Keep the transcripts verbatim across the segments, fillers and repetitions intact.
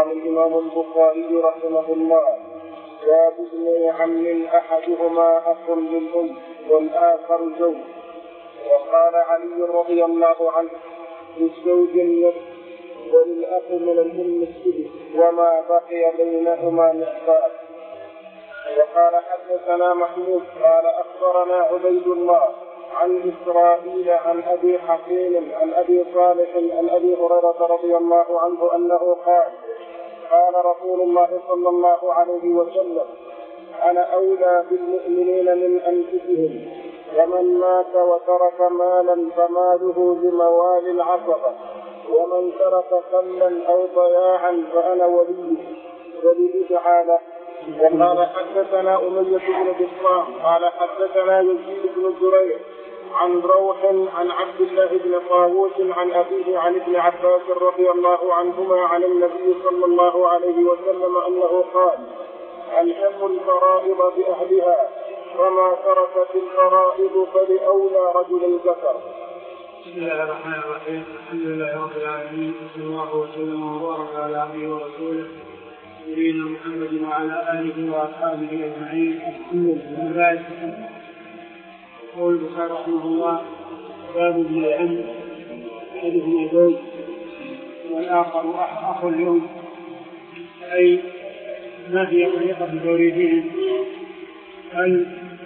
قال الإمام البخاري رحمه الله: باب ابن عم أحدهما أخ للأم والآخر زوج. وقال علي رضي الله عنه: للزوج النصف وللأخ من الأم السدس وما بقي بينهما نصفان. وقال حدثنا محمود قال أخبرنا عبيد الله عن إسرائيل عن أبي حكيم عن أبي صالح عن أبي هريرة رضي الله عنه أنه قال: قال رسول الله صلى الله عليه وسلم: أنا أولى بالمؤمنين من أنفسهم، ومن مات وترك مالا فماله لموالي العصبة، ومن ترك خلا أو ضياعا فأنا وليه ولإجعاله. وقال حدثنا أمية بن بسطام قال حدثنا يزيد بن زريع عن روح عن عبد الله بن طاووس عن أبيه عن ابن عباس رضي الله عنهما عن النبي صلى الله عليه وسلم أنه قال: الأم الفرائض بأهلها، وما تركت الفرائض فلأولى رجل ذكر. بسم الله الرحمن الرحيم. الحمد لله رب العالمين، صلى الله وسلم وبارك على عبده ورسوله نبينا محمد وعلى آله وأصحابه أجمعين. أما بعد، يقول البخاري رحمه الله: باب ابن العم أحدهما زوج والآخر أخ لأم، أي ما هي طريقة توريثهم؟ هل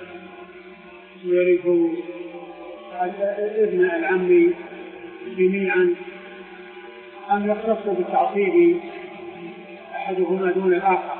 يرث ابن العم جميعا أم يختص بالتعصيب أحدهما دون الآخر؟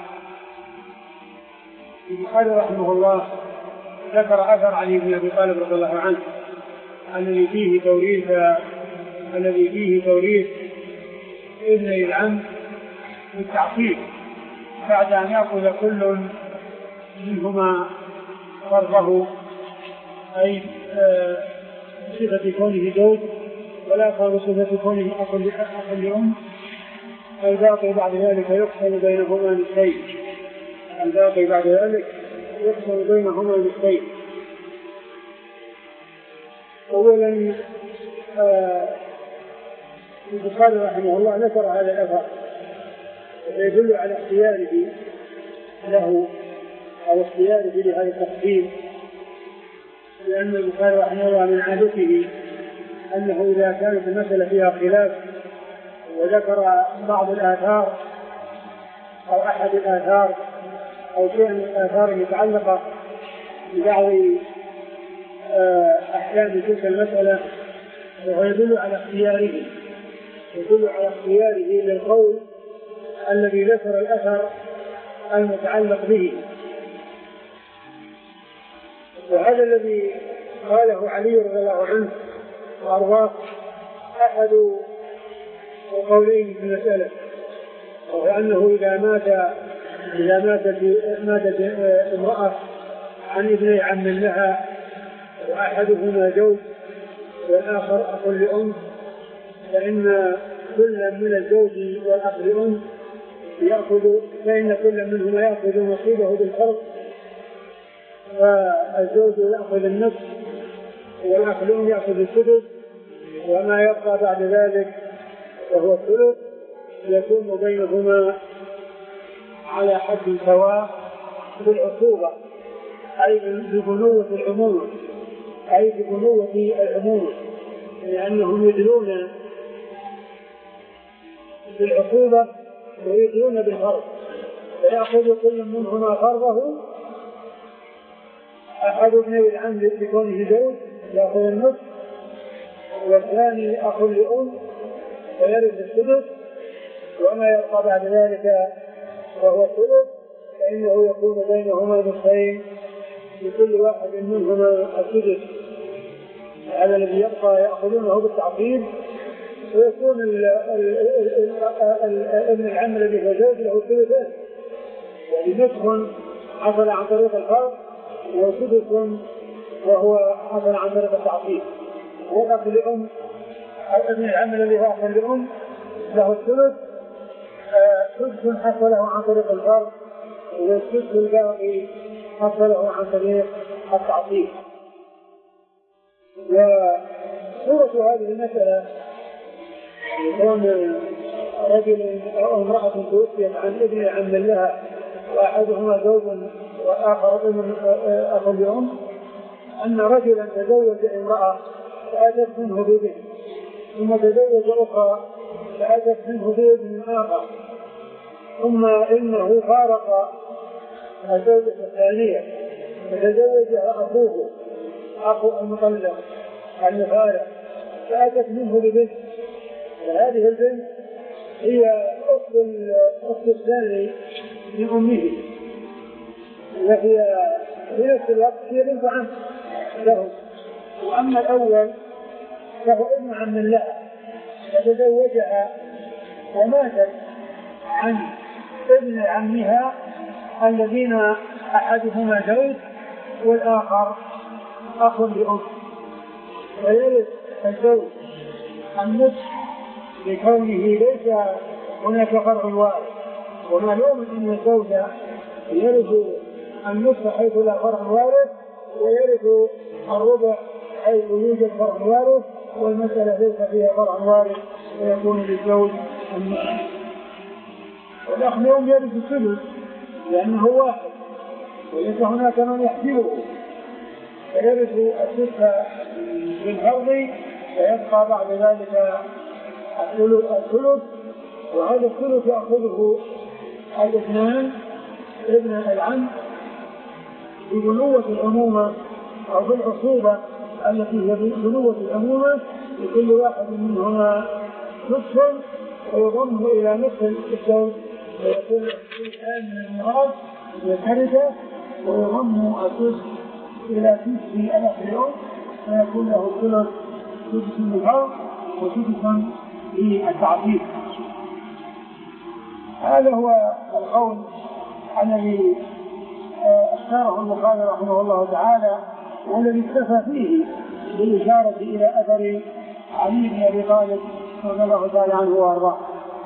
البخاري رحمه الله ذكر أثر عن ابن أبي طالب رضي الله عنه الذي فيه توريث الذي فيه توريث ابن العم بالتعصيب بعد أن يأخذ كل منهما فرضه، أي بصفة كونه زوج، والآخر بصفة كونه أخ لأم. الباقي بعد ذلك يقسم بينهما نصفين الباقي بعد ذلك يقسم بينهما نصفين. أولا البخاري رحمه الله ذكر هذا الأثر يدل على اختياره له أو اختياره لهذا التقديم، لأن البخاري رحمه الله من عادته أنه إذا كانت المسألة فيها خلاف وذكر بعض الآثار أو أحد الآثار أو شيء من الآثار المتعلقة ببعض أحكام تلك المسألة، وهو يدل على اختياره يدل على اختياره للقول الذي ذكر الأثر المتعلق به. وهذا الذي قاله علي رضي الله عنه وأرضاه أحد قولين في المسألة، وهو أنه إذا مات إذا ماتت ماتت امرأة عن ابن عم لها وأحدهما زوج والآخر أخ لأم، فإن كل من الزوج والأخ لأم يأخذ فإن كل منهما يأخذ نصيبه بالفرق، فالزوج يأخذ النصف والأخ لأم يأخذ السدس، وما يبقى بعد ذلك وهو الثلث يكون بينهما على حد سواء بالعصوبة، أي ببنوة العمومة أي ببنوة العمومة لأنهم يدلون بالعصوبة ويدلون بالفرض، فيأخذ كل منهما فرضه. أحد ابني العم بكونه زوج يأخذ النصف، والثاني أخ لأم فيرث السدس، وما يبقى بعد ذلك وهو الثلث فإنه يكون بينهما نصفين لكل واحد منهما السدس. هذا الذي يبقى يأخذونه بالتعصيب، ويكون ابن العم الذي هو زوج له ثلثان، يعني نصف حصل عن طريق الفرض وسدس وهو حصل عن طريق التعصيب. والأخ لأم ابن العم الذي هو أخ لأم له الثلث، سدس حصله عن طريق الفرض والسدس الباقي حصله عن طريق التعصيب. وصورة هذه المسألة يكون رجل أو امرأة توفيت عن ابن عم لها وأحدهما زوج وآخر ابن أخ لأم، أن رجلا تزوج امرأة فأتت منه بابن، ثم تزوج أخرى فأتت منه بابن آخر، ثم إنه فارق الزوجة الثانية فتزوجها أخوه أخو المطلق المفارق فأتت منه ببنت، وهذه البنت هي أخت الثاني لأمه، وهي في نفس الوقت هي بنت عم له. وأما الأول فهو ابن عم لها فتزوجها وماتت عن ابن عمها الذين أحدهما زوج والآخر أخ لأم، فيرث الزوج النصف لكونه ليس هناك فرع وارث، ومعلوم أن الزوج يرث النصف حيث لا فرع وارث، ويرث الربع حيث يوجد فرع وارث، والمسألة ليس فيها فرع وارث ويكون للزوج النصف. والأخ لأم يرث الثلث لأنه واحد وليس هناك من يحجبه، فيرث الثلث بالفرض ويبقى بعد ذلك الثلث، وهذا الثلث يأخذه الاثنان ابن العم ببنوة الأمومة أو بالعصوبة التي هي بنوة الأمومة، لكل واحد منهما نصف ويضم إلى نصف الزوج ويكون الآن من الميراث والحركة، ويضم الثلث إلى ثلث الأخ لأم فيكون له ثلث ثلث للفرض وثلث للتعصيب. هذا هو القول الذي اختاره البخاري رحمه الله تعالى، والذي اكتفى فيه بالإشارة إلى أثر علي بن أبي طالب رضي الله تعالى عنه وأرضاه.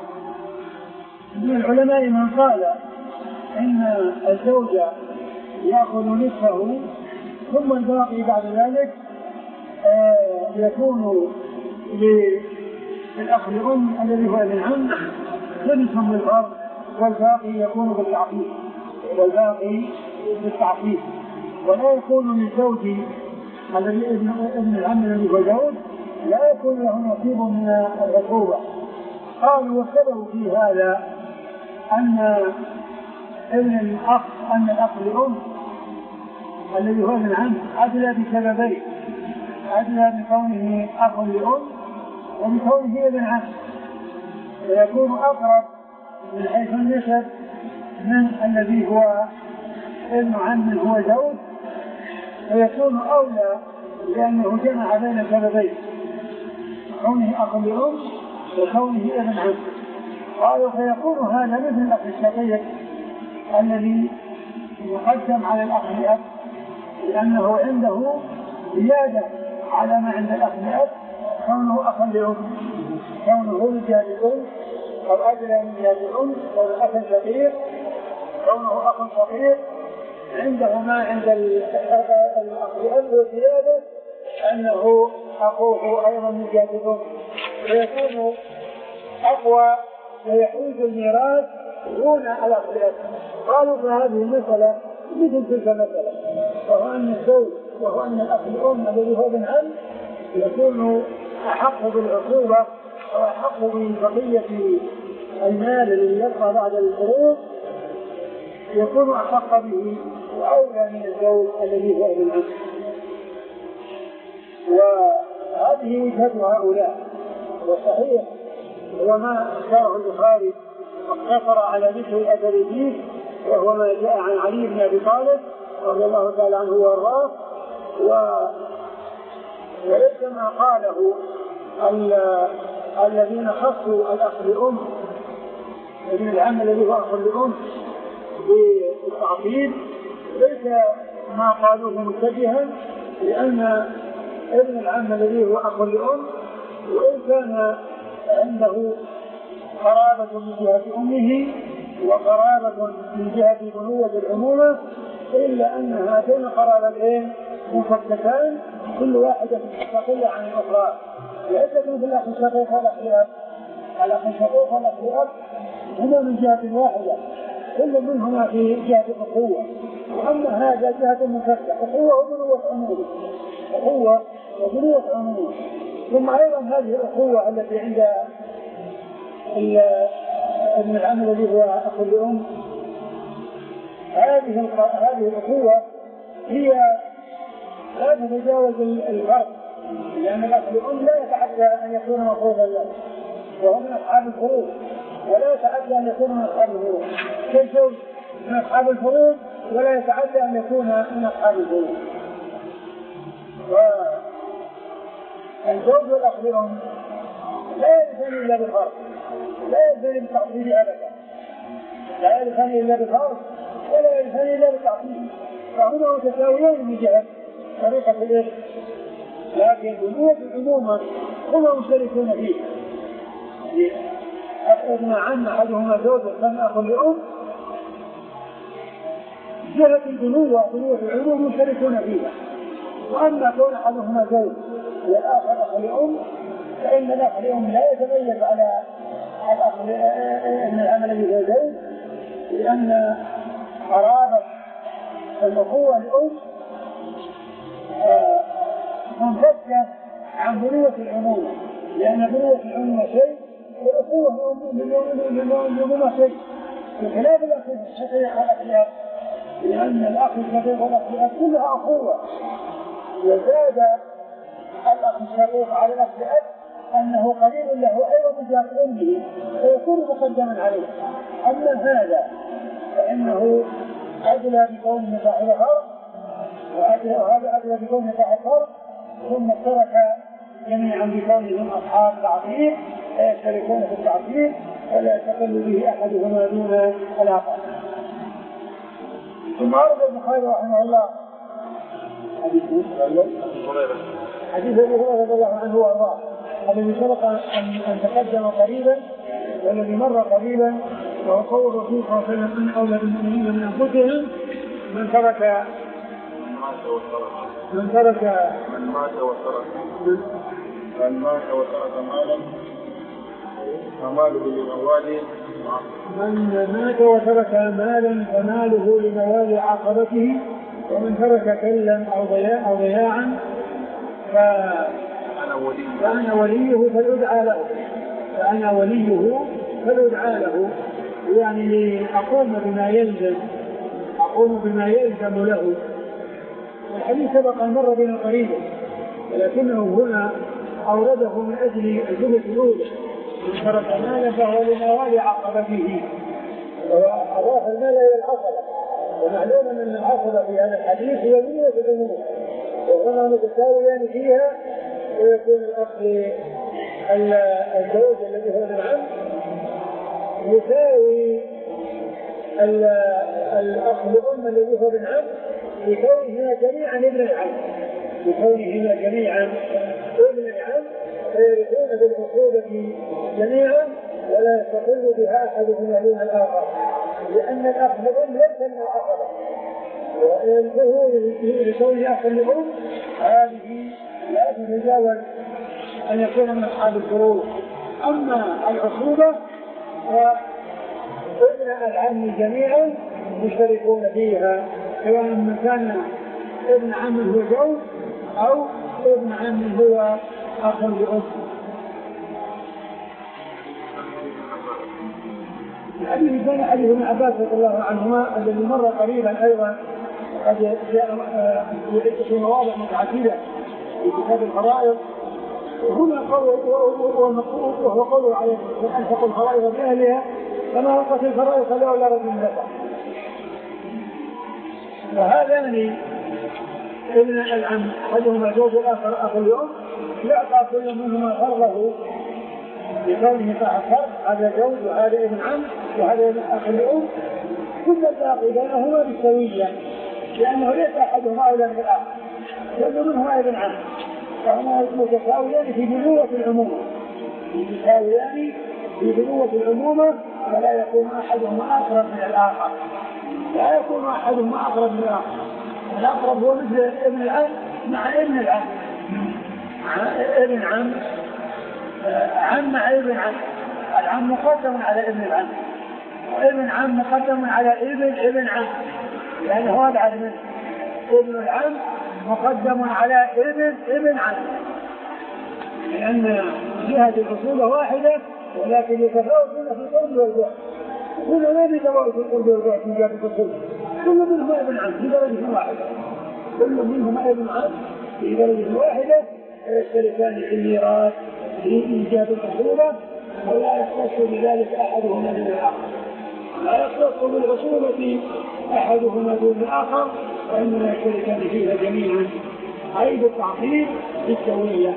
من العلماء من قال إن الزوج يأخذ نصفه ثم الباقي بعد ذلك يكون للأخ لأم الذي هو ابن عم ثلث بالفرض، والباقي يكون بالتعقيد والباقي بالتعقيد ولا يكون للزوج الذي ابن العم الذي هو زوج لا يكون له نصيب من العقوبة. قالوا والسبب في هذا أن ابن الأخ أن الأخ لأم الذي هو ابن عم أدلى بسببين: أدلى بكونه أخ لأم وبكونه ابن عم، فيكون أقرب من حيث النسب من الذي هو ابن عم هو زوج، ويكون أولى لأنه جمع بين سببين: كونه أخ لأم وكونه ابن عم. قالوا فيكون هذا مثل الأخ الشقيق الذي يقدم على الأخ لأب، لأنه عنده زيادة على ما عند الأخ لأب، كونه أخ لأم، كونه من جهة الأم أو أدنى من جهة الأم، أو الأخ الشقيق كونه أخ شقيق عنده ما عند الأخ لأب وزيادة أنه أخوه أيضا من جهة الأم، فيكون أقوى ويحوز الميراث دون الأخ لأب. قالوا فهذه المسألة مثل تلك المسألة، وهو أن الزوج وهو أن الأخ لأم الذي هو ابن عم يكون أحق بالعقوبة أو أحق ببقية المال الذي يبقى بعد الفروض، يكون أحق به وأولى من الزوج الذي هو ابن عم. وهذه وجهة هؤلاء، والصحيح هو ما اختاره البخاري واقتصر على ذكر الأثر فيه، وهو ما جاء عن علي بن أبي طالب رضي الله تعالى عنه وارضاه، وليس ما قاله الذين خصوا الأخ لأم ابن العم الذي هو أخ لأم بالتعقيد، ليس ما قالوه متجها، لأن ابن العم الذي هو أخ لأم وإن كان عنده قرابة من جهة أمه وقرابة من جهة بنوة العمومة، إلا أن هاتين القرابتين مفككان كل واحدة مستقلة عن الأخرى، ليست مثل الأخ الشقيق والأخ لأب الأخ الشقيق والأخ الأب هما من جهة واحدة، كل منهما في جهة الأخوة، وأما هذا جهة منفردة، أخوة وبنوة عموم، أخوة وبنوة عموم. ثم أيضا هذه الأخوة التي عند ابن العم الذي هو أخو الأم، هذه هذه الأخوة هي لا تتجاوز الفرق، لأن الأخ الأم لا يتعدى أن يكون مفروضا له وهو من أصحاب الفروض، ولا يتعدى أن يكون من أصحاب الفروض، كالزوج من أصحاب الفروض ولا يتعدى أن يكون من أصحاب الفروض. والزوج والأخ الأم لا يلزم إلا بفرق، لا يلزم بالتعطيل أبدا، لا يلزم إلا بفرق ولا يلزم إلا بالتعطيل، فهما متساويين من جهة طريقة الإرث، لكن بنوة عموما هما مشتركون فيه. ابن عم أحدهما زوج والثاني أخ لأم، جهة البنوة بنوة العموم مشتركون فيها. وأما كون أحدهما زوج والآخر أخ لأم، فإن الأخ لأم لا يتميز على الأخ ابن العم الذي هو زوج، لأن قرابة الأخوة الأم منفكة عن بنوة العموم، لأن بنوة العموم شيء والأخوة العموم شيء، بخلاف الأخ الشقيق والأخ، لأن الأخ الشقيق والأخ كلها أخوة. وزاد الأخ الشقيق على الأخ الأب أنه قريب له أيضا من جهة أمه فيكون مقدما عليه. أما هذا فإنه أدلى بكونه صاحب فرق، وهذا أدلى بكونه صاحب فرق، ثم اشترك جميعا بكونهم أصحاب تعطيل فيشتركون في التعطيل ولا يستقل به أحدهما دون الآخر. ثم أرد البخاري رحمه الله حديث حديث أبي هريرة رضي الله عنه وأرضاه الذي سبق أن تقدم قريبا والذي مر قريبا، وهو قول الرسول صلى الله عليه وسلم أن أولى بالمؤمنين من أنفسهم من ترك من ترك من مات وترك من مات وترك مالا فماله لمواله من مات وترك مالا فماله لموال عقبته، ومن ترك كلا أو ضياعا أو ضياعا فأنا وليه فليدعى له فأنا وليه فليدعى له، يعني أقوم بما يلزم أقوم بما يلزم له. الحديث سبق أن مر بنا قريبا، ولكنه هنا أورده من أجل الجملة الأولى من ترك مالا فهو لموال عقبته، وأضاف المال إلى العقبة، ومعلوم أن العقبة في هذا الحديث هي بنية الأمور وهما متساويان فيها، ويكون الأخ الزوج الذي هو العم يساوي الأخ الأم الذي هو ابن عم بكونهما جميعا ابن العم بكونهما جميعا ابن العم فيرثون بالعقوبة جميعا ولا يستقل بها أحدهما دون الآخر، لأن الأخ الأم ليس من العقبة، ويرثه لكونه أخ الأم هذه لا تتجاوز أن يكون من أصحاب الفروض. أما العقوبة فابن العم جميعا مشتركون فيها، سواء من كان ابن عم هو زوج أو ابن عم هو أخ لأم. الحديث كان حديث ابن عباس رضي الله عنهما الذي مر قريبا أيضا قد جاء في مواضع متعددة في كتاب الفرائض. هنا قول وهو قوله عليه أنفق الفرائض بأهلها فما وقت الفرائض فلا ولا رجل ذكر. وهذان ابن العم أحدهما زوج الآخر أخ الأم يعطى كل منهما فرضه بكونه صاحب فرض، هذا زوج وهذا ابن عم وهذا ابن أخ الأم، كل الباقي بينهما بالسوية، لأنه ليس أحدهما أولى من الآخر، كل منهما ابن عم، فهما متساويان في بنوة العمومة متساويان في بنوة العمومة ولا يكون أحدهما أقرب من الآخر لا يكون أحدهما أقرب من الآخر الأقرب هو مثل ابن العم مع ابن العم مع ابن عم عم مع ابن عم العم مقدم على ابن العم، وابن عم مقدم على ابن ابن عم، لأنه هذا على منه. ابن العم مقدم على ابن ابن عم، لأن جهة الأصول واحدة ولكن يتفاوت في القرب والبعد. كل ما يتفاوت في القرب والبعد من جهة الأصول، كل منهم ابن عم في درجة واحدة، كل منهم ابن عم في درجة واحدة، ويشتركان في الميراث من جهة الأصولة، ولا يختص بذلك أحدهما دون الآخر، لا يختص بالأصولة أحدهما دون الآخر، وإنما يشتركان فيها جميعا، أي بالتعقيد بالسوية.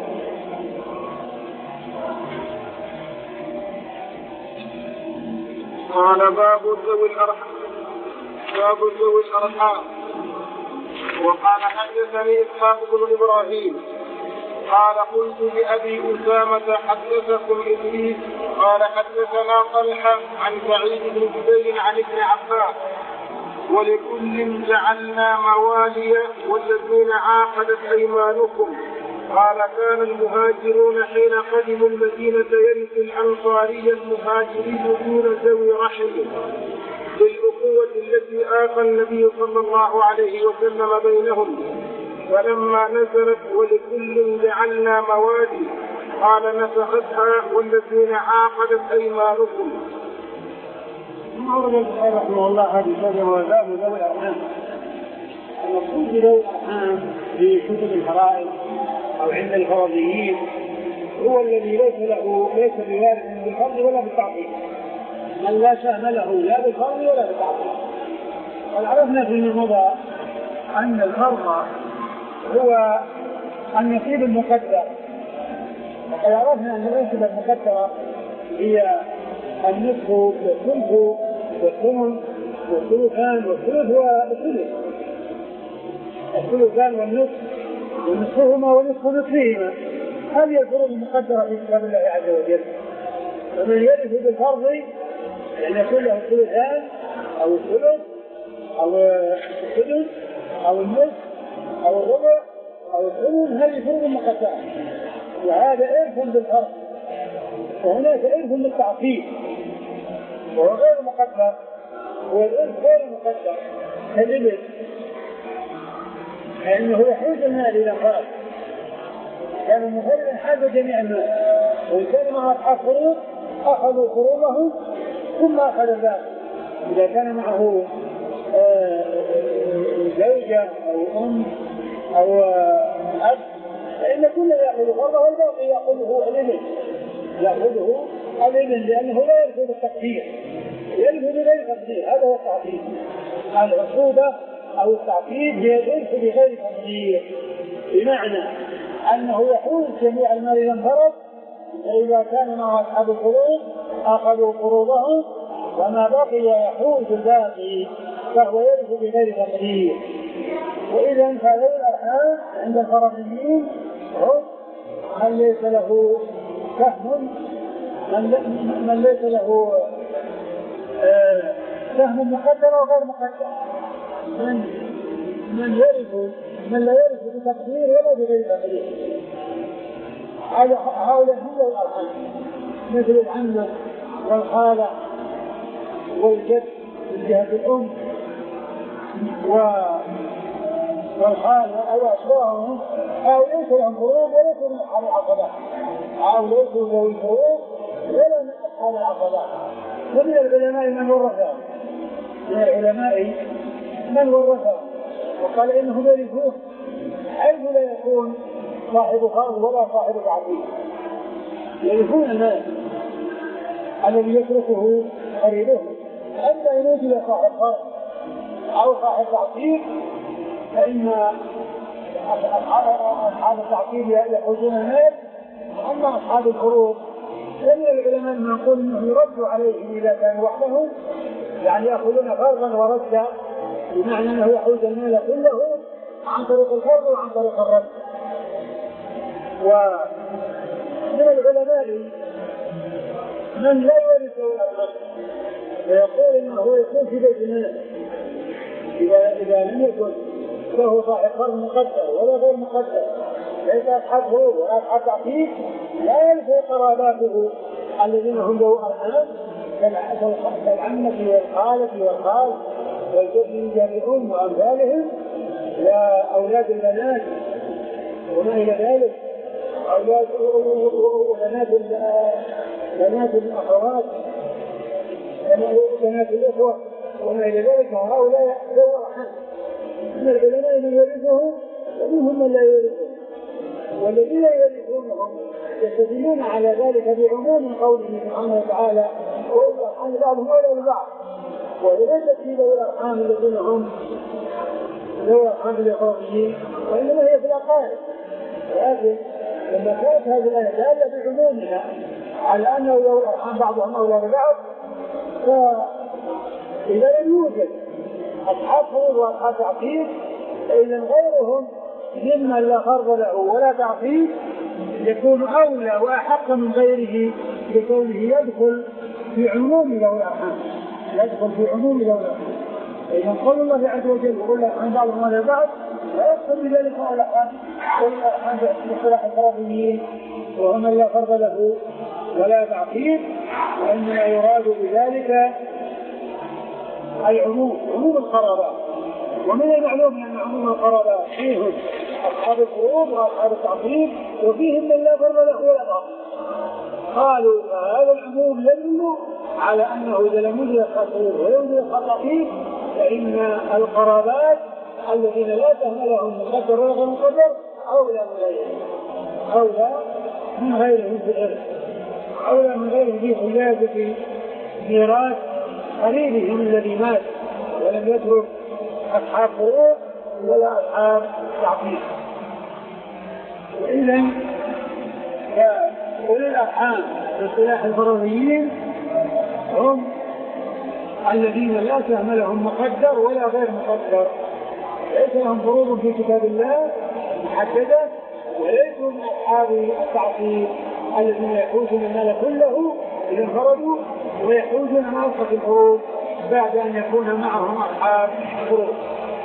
قال باب ذوي الأرحام. باب ذوي الأرحام. وقال حدثني إسحاق بن إبراهيم قال قلت لأبي أسامة حدثكم إدريس قال حدثنا طلحة عن سعيد بن جبير عن ابن عباس ولكل جعلنا موالي والذين عاقدت أيمانكم. قال كان المهاجرون حين قدموا المدينة يرث الأنصاري المهاجرين دون ذوي رحم بالأخوة التي آخى النبي صلى الله عليه وسلم بينهم. فلما نزلت ولكل جعلنا موالي قال نسختها والذين عاقدت أيمانكم. ورد البخاري رحمه الله هذه الشريعة وباب ذوي الأرحام. المقصود بذوي الأرحام في كتب الفرائض أو عند الفرضيين هو الذي ليس له ليس بوارث بالفرض ولا بالتعقيد، من لا شأن له لا بالفرض ولا بالتعقيد. قد عرفنا فيما مضى أن الفرض هو النصيب المقدر، وقد عرفنا أن النصيب المقدرة هي النصف والثلث والثمن والثلثان والثلث والثلث، الثلثان والنصف ونصفهما ونصف نصفهما. هذه الفروض المقدرة في كتاب الله عز وجل. فمن يرث بالفرض يعني يكون له الثلثان أو الثلث أو السدس أو النصف أو الربع أو الثمن، هذه فروض مقدرة، وهذا إرث بالفرض. وهناك إرث بالتعقيد وهو غير مقدر، هو الإرث غير مقدر كالإبل، لأنه يحوز المال إلى فرض، كان المفرد حاز جميع المال، وإن كان معه أصحاب فروض أخذوا فروضه ثم أخذ الباقي. إذا كان معه زوجة أو أم أو أب فإن كل يأخذ فرضه والباقي يأخذه الإبل، يأخذه الإبل لأنه لا يرفض التقدير، يرفض بغير تقدير. هذا هو التعقيد. العقوبة أو التعقيد هي الإرث بغير تقدير، بمعنى أنه يحوز جميع المال إذا انفرد، فإذا كان مع أصحاب الفروض أخذوا فروضهم وما بقي يحوز الباقي، فهو يرث بغير تقدير. وإذا فذوي الأرحام عند الفرضيين هم من ليس له سهم، من ليس له سهم مقدر وغير مقدر، من من يرث من لا يرث بتقدير ولا بغير تقدير. هؤلاء هم ذوي الأرحام، مثل العمة والخالة والجد من جهة الأم والخال أو أشباههم، أو ليس لهم فروض وليس من أصحاب العقبات، أو ليسوا ذوي الفروض ولا من أصحاب العقبات. ومن العلماء من ورثهم، من العلماء من ورثهم وقال إنهم يرثون حيث لا يكون صاحب فرض ولا صاحب تعقيد، يرثون المال الذي يتركه قريبه. أما إن وجد صاحب فرض أو صاحب تعقيد فإن أصحاب التعقيد يأخذون المال، أما أصحاب الفروض فمن العلماء من يقول أنه يرد عليهم إذا كانوا وحدهم، يعني يأخذون فرضا وردا، بمعنى أنه يأخذ المال كله عن طريق الفرض وعن طريق الرد. ومن العلماء من لا يورث الرد ويقول انه يكون في بيت المال اذا اذا لم يكن له صاحب فرض مقدر ولا غير مقدر، ليس اصحاب فروض ولا اصحاب تعقيد، لا يرث قراباته الذين هم ذو أرحام كالعمة والخالة والخال والجد جميعهم وأمثالهم، وأولاد البنات وما إلى ذلك، أولاد وبنات بنات الأخوات بنات الأخوة وما إلى ذلك، وهؤلاء ذو أرحام. من العلماء من يرثهم ومنهم من لا يرثهم، والذين يرثونهم يستدلون على ذلك بعموم قوله سبحانه وتعالى وأولي الأرحام بعضهم أولى ببعض، وليست في ذوي الأرحام الذين هم ذوي الأرحام الإخوانيين، وإنما هي في الأقارب. لكن لما كانت هذه الآية دالة بعمومها على أنه ذوي الأرحام بعضهم أولى ببعض، فإذا لم يوجد أصحاب فروض وأصحاب تعقيد فإذا غيرهم ممن لا فرض له ولا تعقيد يكون أولى وأحق من غيره بكونه يدخل في عموم ذوي الأرحام، يدخل في عموم ذوي الأرحام. إذا قول الله عز وجل يقول الأرحام بعضهم أولى ببعض لا يدخل بذلك ذوي الأرحام باصطلاح الفرضيين وهم لا فرض له ولا تعقيد، وإنما يراد بذلك العموم، عموم القرابات. ومن المعلوم أن عموم القرابات فيهم أصحاب الفروض وأصحاب التعقيد وفيهم من لا فرض له ولا تعقيد. قالوا هذا العموم يدل على أنه إذا لم يوجد الفروض ويوجد التعقيد فإن القرابات الذين لا سهم لهم مقدر ولا غير مقدر أولى من غيرهم، أولى من غيرهم في الإرث، أولى من غيرهم في حجازة ميراث قريبهم الذي مات ولم يترك أصحاب فروض ولا أصحاب تعقيد. وإذن فأولي الأرحام باصطلاح الفرضيين هم الذين لا سهم لهم مقدر ولا غير مقدر، ليس لهم فروض في كتاب الله محددة، وليسوا من أصحاب التعقيد الذين يحوزون المال كله إذا انفردوا ويحوزون ناقصة الفروض بعد أن يكون معهم أصحاب فروض.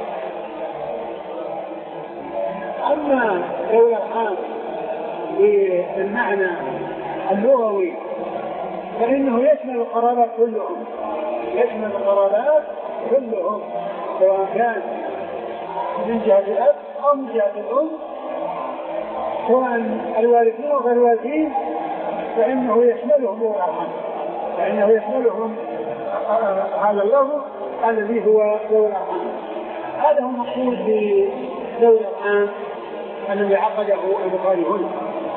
أما ذوي الأرحام بالمعنى اللغوي فإنه يشمل القرابات كلهم، يشمل القرابات كلهم سواء كان من جهة الأب أو من جهة الأم، سواء الوالدين أو غير الوالدين، فإنه يشملهم ذوي الأرحام، فإنه يشملهم هذا اللفظ الذي هو ذوي الأرحام. هذا هو المقصود بذوي الأرحام الذي عقده البخاري هنا.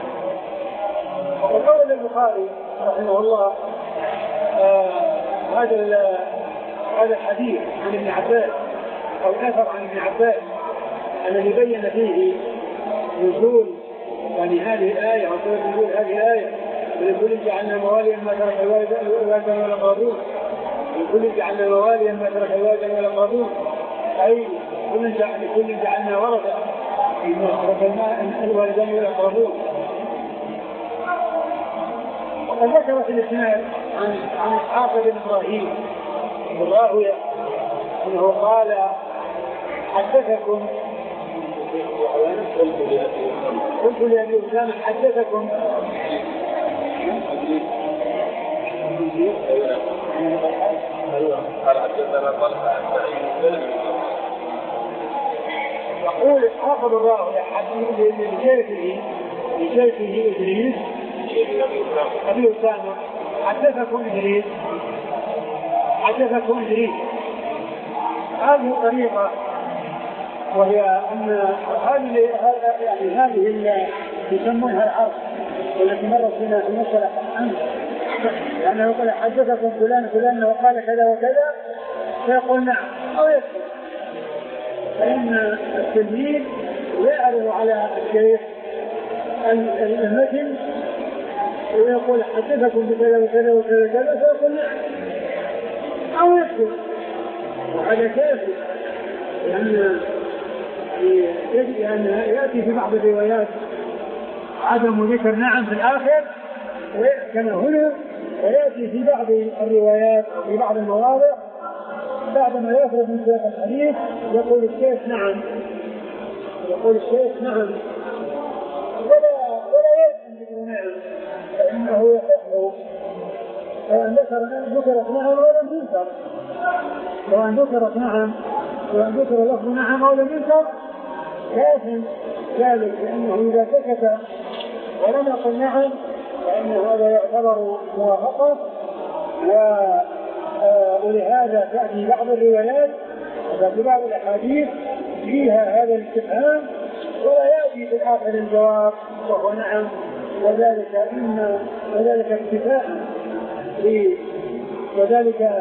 وقال البخاري رحمه الله آه هذا هذا الحديث عن ابن عباس أو أثر عن ابن عباس الذي بين فيه نزول يعني هذه الآية أو سبب نزول هذه الآية، ولكل جعلنا مواليا ما ترك الوالدين والأقربون، ولكل جعلنا مواليا ما ترك الوالدين والأقربون، أي لكل جعلنا ورثة ما ترك الوالدين والأقربون. وقد ذكر في الإسناد عن عن إسحاق بن إبراهيم الراوية أنه قال حدثكم قلت لأبي أسامة حدثكم يقول إسحاق بن راهوية لشيخه لشيخه إدريس أبي أسامة حدثكم إدريس حدثكم إدريس. هذه طريقة، وهي أن هذه يعني هذه يسمونها العرض والتي مرت بنا في المصطلح عنه، لأنه يقول حدثكم فلان فلان وقال كذا وكذا فيقول نعم أو يكفر، فإن التلميذ يعرض على الشيخ المتن ويقول حدثكم بكذا وكذا وكذا وكذا فيقول نعم أو يكفر، وهذا كافر، لأن يجب أن يأتي في بعض الروايات عدم ذكر نعم في الآخر كما هنا، ويأتي في بعض الروايات في بعض المواضع بعدما يخرج من سياق الحديث يقول الشيخ نعم، يقول الشيخ نعم ولا ولا يلزم ذكر نعم، فإنه يصح وأن ذكرت نعم ولم تنكر، وأن ذكرت نعم وأن ذكر لفظ نعم ولم ينكر لكن ذلك لأنه إذا سكت ولم يقل نعم فإن هذا يعتبر موافقة. ولهذا تأتي بعض الروايات وفي بعض الأحاديث فيها هذا الاستفهام ولا يأتي في الآخر الجواب وهو نعم، وذلك إن وذلك اكتفاء وذلك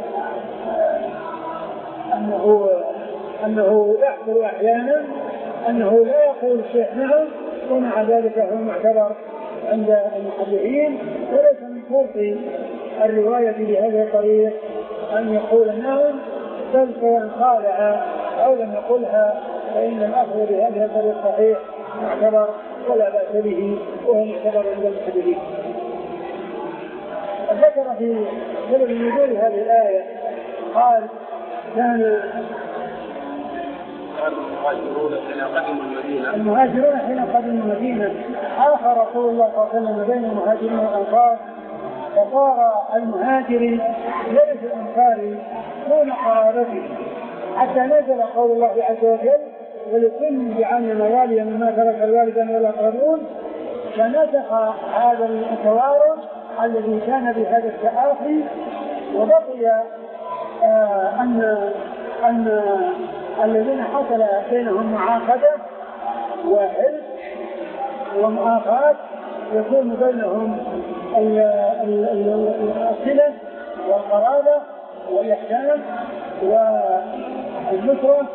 أنه أنه يحصل أحيانا أنه لا يقول الشيخ نعم ومع ذلك هو معتبر عند المحدثين، وليس من شرط الرواية بهذا الطريق أن يقول نعم، بل سواء قالها أو لم يقلها فإن الأخذ بهذه الطريق صحيح معتبر ولا بأس به وهو معتبر عند المحدثين. ذكر في سبب نزول هذه الآية قال كان المهاجرون حين قدموا المدينة آخى رسول الله صلى الله عليه وسلم بين المهاجرين والأنصار، فصار المهاجر يرث الأنصار دون قرابته حتى نزل قول الله عز وجل ولكل جعلنا مواليا مما ترك الوالدان والأقربون، فنسخ هذا التوارث الذي كان بهذا التآخي، وبقي آه أن أن الذين حصل بينهم معاقدة وحلف ومؤاخاة يكون بينهم الصلة والقرابة والإحسان والنصرة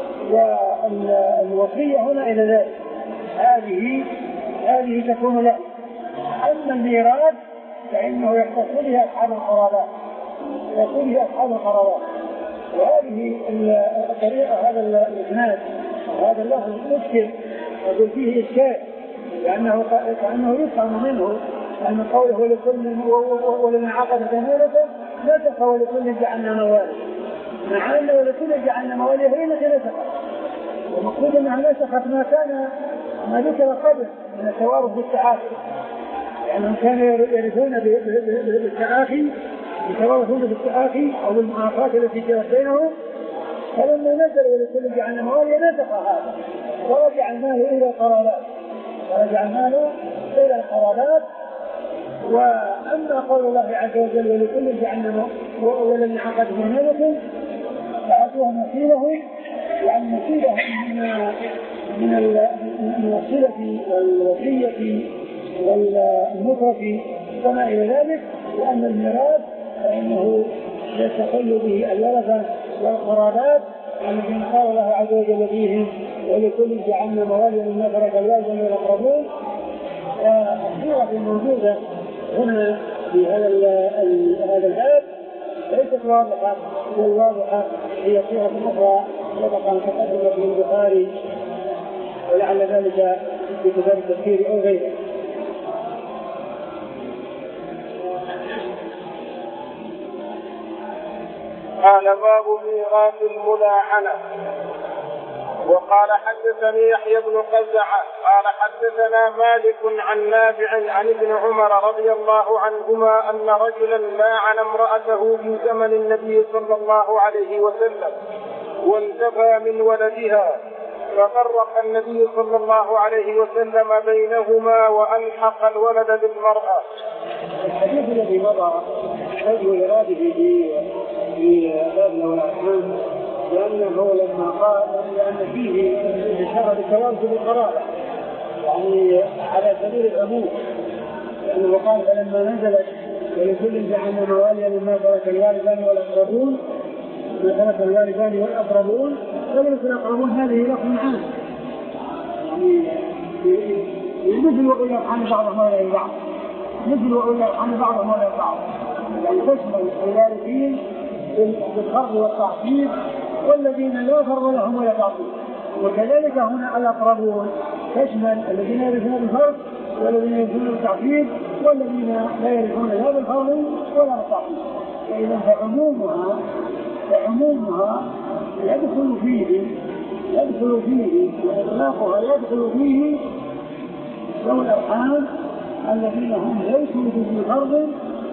والوصية هنا إلى ذلك، هذه هذه تكون له. أما الميراث فإنه يختص بها أصحاب القرابات، يختص بها أصحاب القرابات. وهذه الطريقة هذا الإسناد وهذا اللفظ مشكل ويقول فيه إشكال، لأنه كأنه يفهم منه أن قوله ولكل ولمن عقد تميلته نسخ ولكل جعلنا موالي، مع أن ولكل جعلنا موالي هي التي نسخت، ومقصود أنها نسخت ما كان ما ذكر قبل من التوارث بالتعافي، لأنهم كانوا يرثون بالتعافي يتوارثون بالتعافي أو بالمعاقات التي جرت بينهم، فلما نزل ولكل جعلنا موالي نسخ هذا ورجع المال إلى القرابات ورجع المال إلى القرابات. وأما قول الله عز وجل ولكل جعلنا ولم يعقد منكم فأعطوه نصيبه، يعني نصيبه من من الصلة والوصية والنصرة وما إلى ذلك. وأن الميراث فإنه يستقل به الورثة والقرابات الذين قال الله عز وجل فيهم ولكل جعلنا مواليا مما ترك الوالدان والأقربون. والصورة الموجودة هنا في هذا هذا الباب ليست واضحة، والواضحة هي صورة أخرى سبق أن تقدمت في البخاري ولعل ذلك في كتاب التفسير أو غيره. قال باب ميراث الملاعنة. وقال حدثني يحيى بن قزعة قال حدثنا مالك عن نافع عن ابن عمر رضي الله عنهما أن رجلا لاعن امرأته في زمن النبي صلى الله عليه وسلم وانتفى من ولدها، ففرق النبي صلى الله عليه وسلم بينهما وألحق الولد بالمرأة. الحديث الذي مضى رجل إراده في في بابنا والأحكام لأنه لما قال لأن فيه إشارة بالتوارث بالقرابة يعني على سبيل العموم، لأنه قال فلما نزلت ولكل جعلنا مواليا مما ترك الوالدان والأقربون ما ترك الوالدان والأقربون، فليس الأقربون هذه لكم عام يعني مثل وإلى يرحم بعضهم ولا يبعض، مثل وإلى يرحم بعضهم ولا يبعض، يعني تشمل الوارثين بالفرض والتعصيب والذين لا فرض لهم ولا تعصيب. وكذلك هنا الأقربون تشمل الذين يرثون بالفرض والذين يرثون بالتعصيب والذين لا يرثون لا بالفرض ولا بالتعصيب. فإذا فعمومها فعمومها يدخل فيه يدخل فيه وإطلاقها يدخل فيه ذوي الأرحام الذين هم ليسوا بالفرض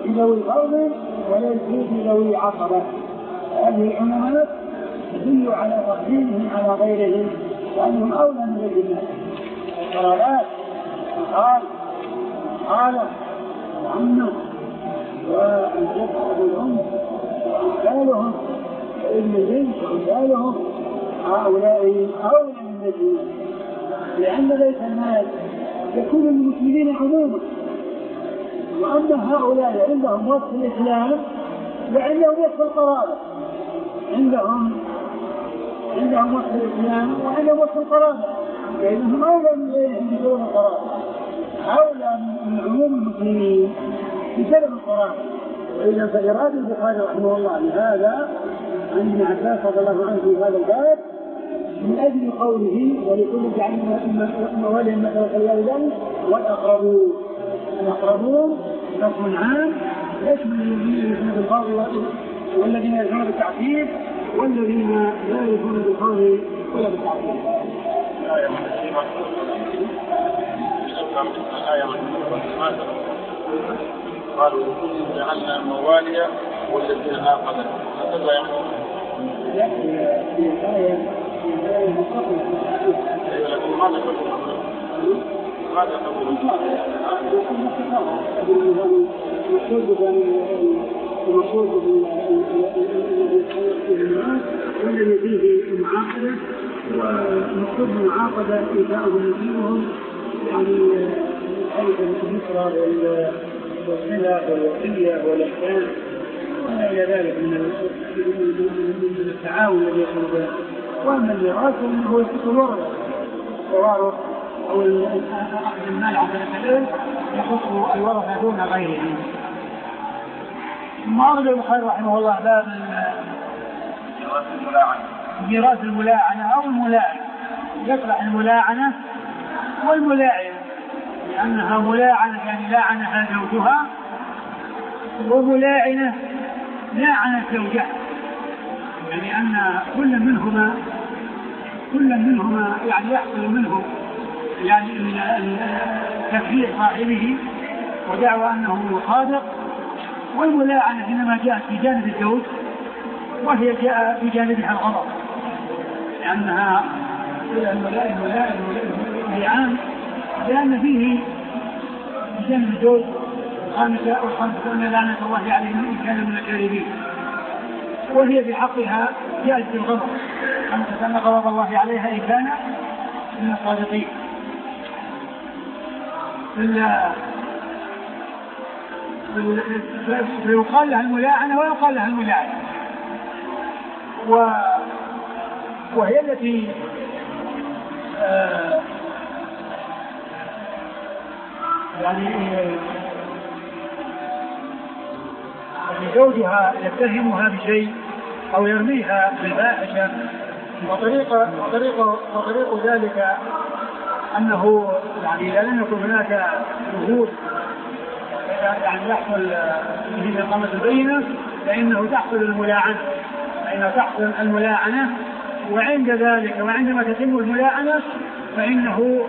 بذوي فرض وليسوا بذوي عصبة. هذه العمومات تدل على تقديمهم على غيرهم وأنهم أولى من غيرهم. القرابات الخال خالة وعمة والجد والأم وأمثالهم وابن البنت وأمثالهم هؤلاء أولى من غيرهم، لأن بيت المال يكون للمسلمين عموما. وأما هؤلاء عندهم وصف الإسلام وعندهم وصف القرابة، عندهم عندهم وصف الإسلام وعندهم وصف القرابة، لأنهم أولى من غيرهم بدون القرابة، أولى من عموم المسلمين بسبب القرابة. وإذا فإرادة البخاري رحمه الله لهذا عن ابن عباس رضي الله عنه في هذا الباب من أجل قوله ولكل جعلنا موالي مثل الأولين والأقربون. الأقربون نصب عام يشمل الذين يؤمنون بالفضل والذين يؤمنون بالتعقيب والذين لا يؤمنون بالفضل ولا بالتعقيب. قالوا لكل جعلنا مواليا والذين آخذوا هذا يعني لا في الآية في الآية مقابلة لكن ماذا تقول ماذا تقول المقصود المقصود والذي فيه المعاقبة والمقصود بالمعاقبة إيتاؤهم نصيبهم يعني حيث النصرة والصلة والوصية والإحسان وما إلى ذلك من التعاون الذي يكون به. وأما الميراث هو يخص الورث ووارث أو أخذ المال عن الكلام يخص الورثة دون غيرهم. ثم أرد البخاري رحمه الله باب ميراث الملاعنة أو الملاعن. يطرح الملاعنة والملاعن لأنها ملاعنة يعني لاعنها زوجها، وملاعنة لاعنت زوجها، يعني أن كل منهما كل منهما يعني يحصل منه يعني تكفير صاحبه ودعوى أنه صادق. والملاعنة إنما جاءت في جانب الزوج وهي جاء في جانبها الغضب، لأنها الملاعن لأن فيه في جانب الزوج خمسة وخمسون لعنة الله عليهم إن كان من الكاذبين، وهي في حقها جاءت بالغضب خمسة أن غضب الله عليها إن كان من الصادقين. فيقال لها الملاعنة ويقال لها الملاعنة، وهي التي آه يعني زوجها يتهمها بشيء أو يرميها بالفاحشة، وطريقة وطريقة وطريق ذلك أنه يعني إذا لم يكن هناك شهود يعني يحصل به إقامة البينة فإنه تحصل الملاعنة فإنه تحصل الملاعنة وعند ذلك وعندما تتم الملاعنة فإنه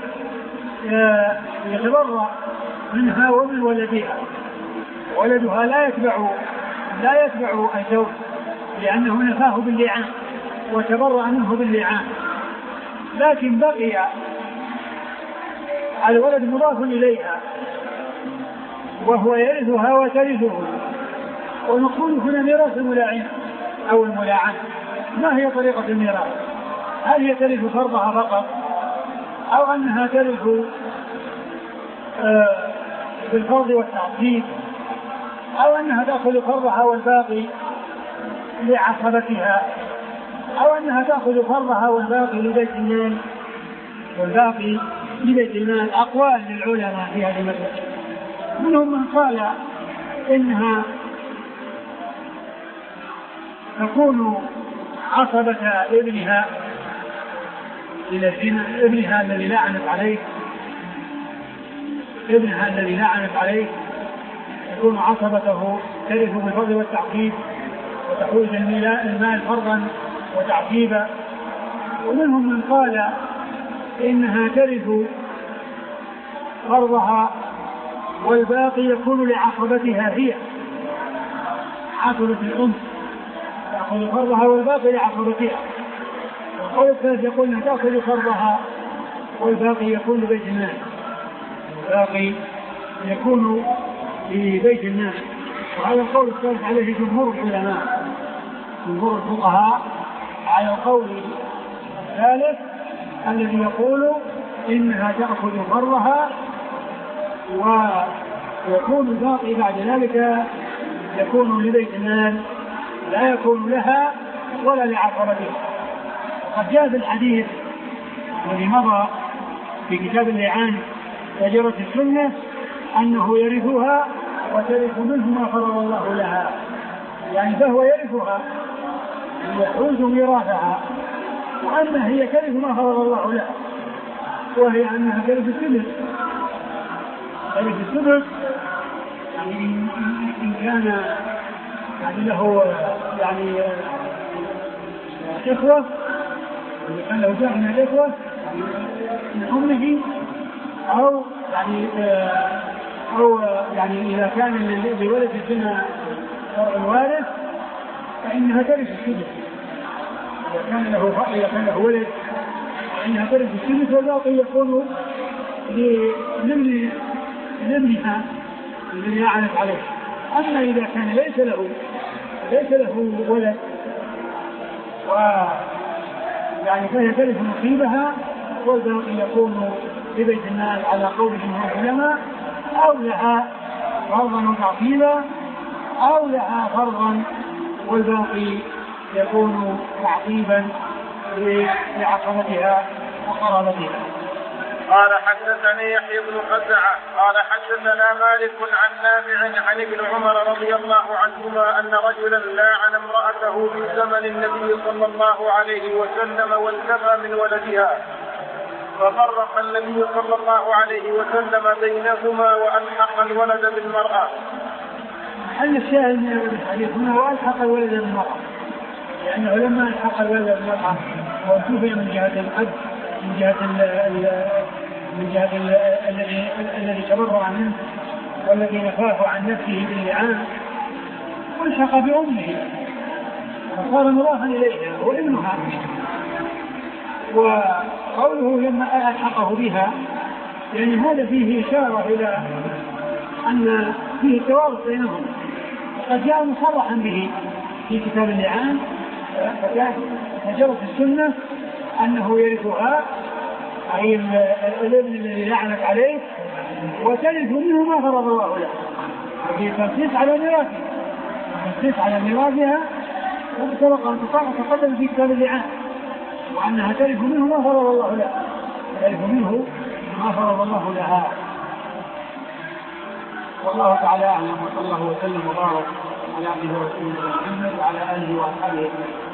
يتبرأ منها ومن ولدها، ولدها لا يتبع لا يتبع الزوج لأنه نفاه باللعان وتبرأ منه باللعان، لكن بقي الولد مضاف إليها وهو يرثها وترثه. والمقصود هنا ميراث الملاعن أو الملاعن. ما هي طريقة الميراث؟ هل هي ترث فرضها فقط أو أنها ترث آه بالفرض والتعصيب أو أنها تأخذ فرضها والباقي لعصبتها أو أنها تأخذ فرضها والباقي لبيت المال والباقي لبيت المال؟ أقوال للعلماء في هذه المسألة. منهم من قال إنها تكون عصبة ابنها إلى ابنها الذي لعنت عليه ابنها الذي لعنت عليه تكون عصبته ترث بالفضل والتعقيب وتحوز المال فرضا وتعقيبا. ومنهم من قال إنها ترث فرضها والباقي يكون لعصبتها هي عقبت الأم تأخذ فرضها والباقي لعقبتها. والقول الثالث يقول أنها تأخذ فرضها والباقي يكون لبيت المال، الباقي يكون لبيت المال. وهذا القول الثالث عليه جمهور العلماء، جمهور الفقهاء على القول الثالث الذي يقول إنها تأخذ فرضها ويكون الباقي بعد ذلك يكون لبيت المال لا يكون لها ولا لعقبتها. قد جاء في الحديث الذي مضى في كتاب اللعان شجرة السنة أنه يرثها وترث منه ما فرض الله لها، يعني فهو يرثها يحوز ميراثها، وأنها هي ترث ما فرض الله لها، وهي أنها ترث السدس، ترث السدس يعني إن كان يعني له يعني إخوة، إذا كان له جاء من الإخوة من أمه، أو يعني أو يعني إذا كان لولد السنة الوارث فإنها ترث السدس. إذا كان له إذا كان له ولد فإنها ترث السدس، والباقي يكون لابنها الذي يعرف عليه. أما إذا كان ليس له ليس له ولد و يعني فهي ترث نصيبها، والباقي يكون لبيت المال على قول جمهور العلماء، أو لها فرضا وتعصيبا، أو لها فرضا والباقي يكون تعقيبا لعقبتها وقرابتها. قال حدثني يحيى بن خزعة قال حدثنا مالك عن نافع عن ابن عمر رضي الله عنهما أن رجلا لاعن امرأته في زمن النبي صلى الله عليه وسلم وانتفى من ولدها، ففرق النبي صلى الله عليه وسلم بينهما وألحق الولد بالمرأة. محل الشاهد من الحديث هنا وألحق الولد بالمرأة، لأنه لما ألحق الولد بالمرأة وانتفى من جهة الأب من جهة من جهة الذي الذي تبرأ منه والذي نفاه عن نفسه باللعان، والحق بأمه فصار مضافا إليها وابنها. وقوله لما ألحقه بها يعني هذا فيه إشارة إلى أن فيه توارث بينهم، وقد جاء مصرحا به في كتاب اللعان، فجرت السنة أنه يرثها أي الابن الذي لعنت عليه وترث منه ما فرض الله له، وفي تنصيص على ميراثها تنصيص على ميراثها وسبق أن تقدم في كتاب اللعان، وأنها ترث منه ما فرض الله له، ترث منه ما فرض الله لها. والله تعالى أعلم، وصلى الله وسلم وبارك على عبده ورسوله محمد وعلى آله وأصحابه.